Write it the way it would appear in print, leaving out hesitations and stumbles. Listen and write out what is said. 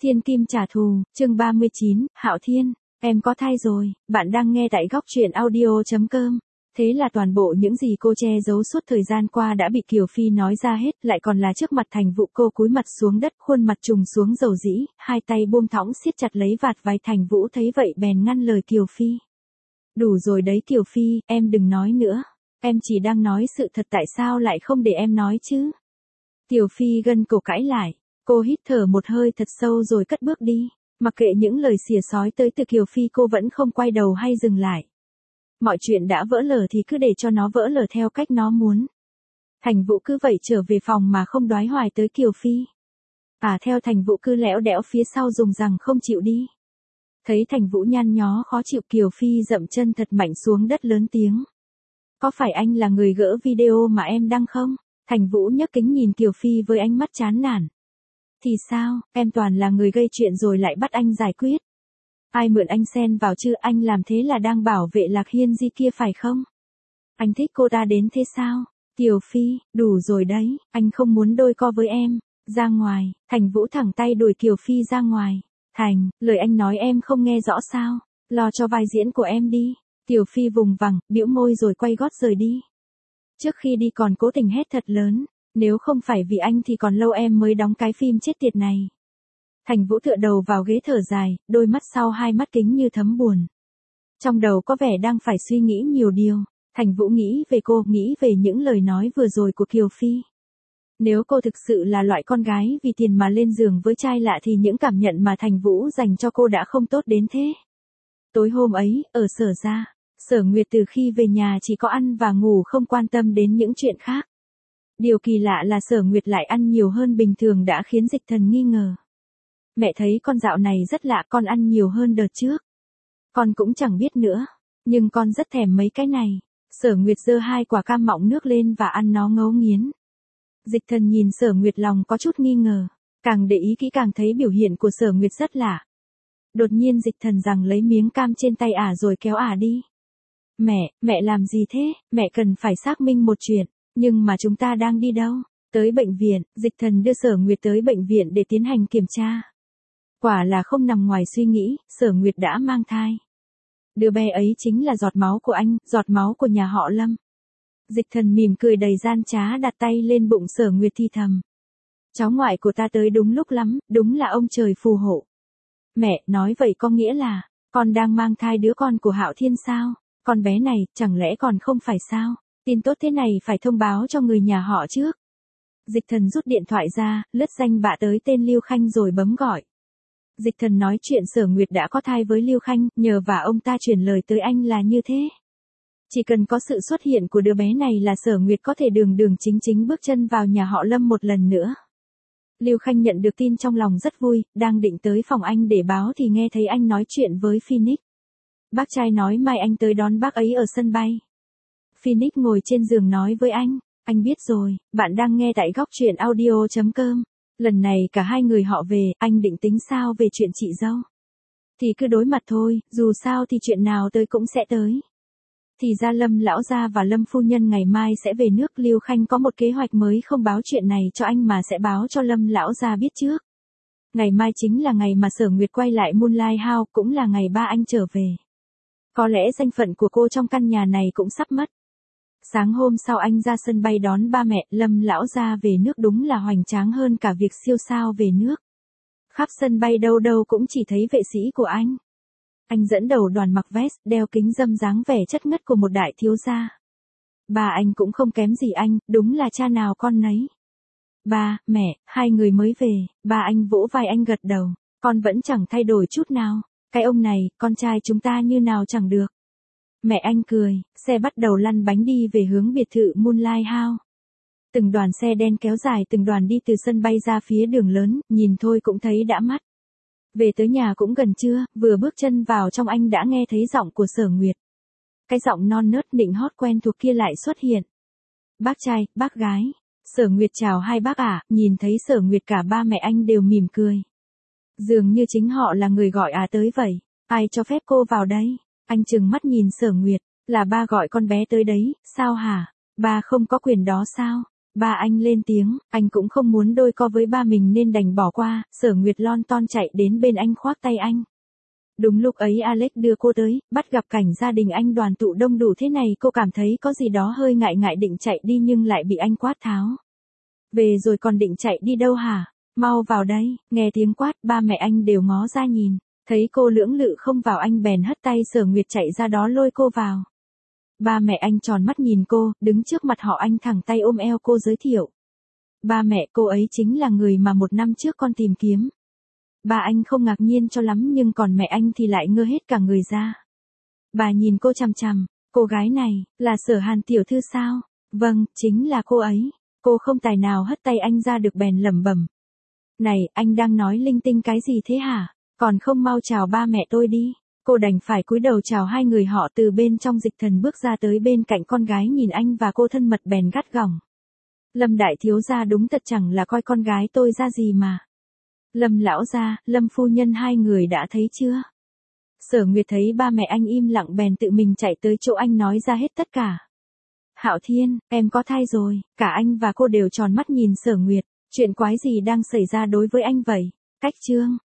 Thiên Kim trả thù, chương 39, Hạo Thiên, em có thai rồi, bạn đang nghe tại góc truyện audio.com. Thế là toàn bộ những gì cô che giấu suốt thời gian qua đã bị Kiều Phi nói ra hết, lại còn là trước mặt Thành Vũ. Cô cúi mặt xuống đất, khuôn mặt trùng xuống dầu dĩ, hai tay buông thõng siết chặt lấy vạt váy. Thành Vũ thấy vậy bèn ngăn lời Kiều Phi. Đủ rồi đấy Kiều Phi, em đừng nói nữa. Em chỉ đang nói sự thật, tại sao lại không để em nói chứ? Kiều Phi gân cổ cãi lại. Cô hít thở một hơi thật sâu rồi cất bước đi. Mặc kệ những lời xỉa xói tới từ Kiều Phi, cô vẫn không quay đầu hay dừng lại. Mọi chuyện đã vỡ lở thì cứ để cho nó vỡ lở theo cách nó muốn. Thành Vũ cứ vậy trở về phòng mà không đoái hoài tới Kiều Phi. Theo Thành Vũ cứ lẽo đẽo phía sau dùng rằng không chịu đi. Thấy Thành Vũ nhăn nhó khó chịu, Kiều Phi dậm chân thật mạnh xuống đất lớn tiếng. Có phải anh là người gỡ video mà em đăng không? Thành Vũ nhấc kính nhìn Kiều Phi với ánh mắt chán nản. Thì sao, em toàn là người gây chuyện rồi lại bắt anh giải quyết. Ai mượn anh xen vào chứ, anh làm thế là đang bảo vệ Lạc Hiên Di kia phải không? Anh thích cô ta đến thế sao? Kiều Phi, đủ rồi đấy, anh không muốn đôi co với em. Ra ngoài. Thành Vũ thẳng tay đuổi Kiều Phi ra ngoài. Thành, lời anh nói em không nghe rõ sao? Lo cho vai diễn của em đi. Kiều Phi vùng vằng, bĩu môi rồi quay gót rời đi. Trước khi đi còn cố tình hét thật lớn. Nếu không phải vì anh thì còn lâu em mới đóng cái phim chết tiệt này. Thành Vũ tựa đầu vào ghế thở dài, đôi mắt sau hai mắt kính như thấm buồn. Trong đầu có vẻ đang phải suy nghĩ nhiều điều. Thành Vũ nghĩ về cô, nghĩ về những lời nói vừa rồi của Kiều Phi. Nếu cô thực sự là loại con gái vì tiền mà lên giường với trai lạ thì những cảm nhận mà Thành Vũ dành cho cô đã không tốt đến thế. Tối hôm ấy, ở Sở gia, Sở Nguyệt từ khi về nhà chỉ có ăn và ngủ, không quan tâm đến những chuyện khác. Điều kỳ lạ là Sở Nguyệt lại ăn nhiều hơn bình thường đã khiến Dịch Thần nghi ngờ. Mẹ thấy con dạo này rất lạ, con ăn nhiều hơn đợt trước. Con cũng chẳng biết nữa, nhưng con rất thèm mấy cái này. Sở Nguyệt giơ hai quả cam mọng nước lên và ăn nó ngấu nghiến. Dịch Thần nhìn Sở Nguyệt lòng có chút nghi ngờ, càng để ý kỹ càng thấy biểu hiện của Sở Nguyệt rất lạ. Đột nhiên Dịch Thần giằng lấy miếng cam trên tay rồi kéo đi. Mẹ làm gì thế? Mẹ cần phải xác minh một chuyện. Nhưng mà chúng ta đang đi đâu? Tới bệnh viện. Dịch Thần đưa Sở Nguyệt tới bệnh viện để tiến hành kiểm tra. Quả là không nằm ngoài suy nghĩ, Sở Nguyệt đã mang thai. Đứa bé ấy chính là giọt máu của anh, giọt máu của nhà họ Lâm. Dịch Thần mỉm cười đầy gian trá, đặt tay lên bụng Sở Nguyệt thì thầm. Cháu ngoại của ta tới đúng lúc lắm, đúng là ông trời phù hộ. Mẹ, nói vậy có nghĩa là, con đang mang thai đứa con của Hạo Thiên sao? Con bé này, chẳng lẽ còn không phải sao? Tin tốt thế này phải thông báo cho người nhà họ trước. Dịch Thần rút điện thoại ra, lướt danh bạ tới tên Lưu Khanh rồi bấm gọi. Dịch Thần nói chuyện Sở Nguyệt đã có thai với Lưu Khanh, nhờ và ông ta chuyển lời tới anh là như thế. Chỉ cần có sự xuất hiện của đứa bé này là Sở Nguyệt có thể đường đường chính chính bước chân vào nhà họ Lâm một lần nữa. Lưu Khanh nhận được tin trong lòng rất vui, đang định tới phòng anh để báo thì nghe thấy anh nói chuyện với Phoenix. Bác trai nói mai anh tới đón bác ấy ở sân bay. Phoenix ngồi trên giường nói với anh biết rồi, bạn đang nghe tại góc truyện audio.com. Lần này cả hai người họ về, anh định tính sao về chuyện chị dâu? Thì cứ đối mặt thôi, dù sao thì chuyện nào tới cũng sẽ tới. Thì ra Lâm lão gia và Lâm phu nhân ngày mai sẽ về nước. Lưu Khanh có một kế hoạch mới, không báo chuyện này cho anh mà sẽ báo cho Lâm lão gia biết trước. Ngày mai chính là ngày mà Sở Nguyệt quay lại Moonlight House, cũng là ngày ba anh trở về. Có lẽ danh phận của cô trong căn nhà này cũng sắp mất. Sáng hôm sau anh ra sân bay đón ba mẹ. Lâm lão gia về nước đúng là hoành tráng hơn cả việc siêu sao về nước. Khắp sân bay đâu đâu cũng chỉ thấy vệ sĩ của anh. Anh dẫn đầu đoàn mặc vest, đeo kính râm, dáng vẻ chất ngất của một đại thiếu gia. Ba anh cũng không kém gì anh, đúng là cha nào con nấy. Ba, mẹ, hai người mới về. Ba anh vỗ vai anh gật đầu. Con vẫn chẳng thay đổi chút nào. Cái ông này, con trai chúng ta như nào chẳng được. Mẹ anh cười, xe bắt đầu lăn bánh đi về hướng biệt thự Moonlight House. Từng đoàn xe đen kéo dài từng đoàn đi từ sân bay ra phía đường lớn, nhìn thôi cũng thấy đã mắt. Về tới nhà cũng gần trưa, vừa bước chân vào trong anh đã nghe thấy giọng của Sở Nguyệt. Cái giọng non nớt nịnh hót quen thuộc kia lại xuất hiện. Bác trai, bác gái. Sở Nguyệt chào hai bác nhìn thấy Sở Nguyệt cả ba mẹ anh đều mỉm cười. Dường như chính họ là người gọi tới vậy. Ai cho phép cô vào đây? Anh trừng mắt nhìn Sở Nguyệt. Là ba gọi con bé tới đấy, sao hả? Ba không có quyền đó sao? Ba anh lên tiếng, anh cũng không muốn đôi co với ba mình nên đành bỏ qua, Sở Nguyệt lon ton chạy đến bên anh khoác tay anh. Đúng lúc ấy Alex đưa cô tới, bắt gặp cảnh gia đình anh đoàn tụ đông đủ thế này cô cảm thấy có gì đó hơi ngại ngại định chạy đi nhưng lại bị anh quát tháo. Về rồi còn định chạy đi đâu hả? Mau vào đây, nghe tiếng quát ba mẹ anh đều ngó ra nhìn, thấy cô lưỡng lự không vào anh bèn hất tay Sở Nguyệt chạy ra đó lôi cô vào. Ba mẹ anh tròn mắt nhìn cô, đứng trước mặt họ anh thẳng tay ôm eo cô giới thiệu. Ba mẹ cô ấy chính là người mà 1 năm trước con tìm kiếm. Ba anh không ngạc nhiên cho lắm nhưng còn mẹ anh thì lại ngơ hết cả người ra. Bà nhìn cô chằm chằm, cô gái này, là Sở Hàn tiểu thư sao? Vâng, chính là cô ấy. Cô không tài nào hất tay anh ra được bèn lẩm bẩm. Này, anh đang nói linh tinh cái gì thế hả? Còn không mau chào ba mẹ tôi đi. Cô đành phải cúi đầu chào hai người họ từ bên trong dịch thần bước ra tới bên cạnh con gái nhìn anh và cô thân mật bèn gắt gỏng. Lâm đại thiếu gia đúng thật chẳng là coi con gái tôi ra gì mà. Lâm lão gia, Lâm phu nhân hai người đã thấy chưa? Sở Nguyệt thấy ba mẹ anh im lặng bèn tự mình chạy tới chỗ anh nói ra hết tất cả. Hạo Thiên, em có thai rồi, cả anh và cô đều tròn mắt nhìn Sở Nguyệt, chuyện quái gì đang xảy ra đối với anh vậy? Cách chương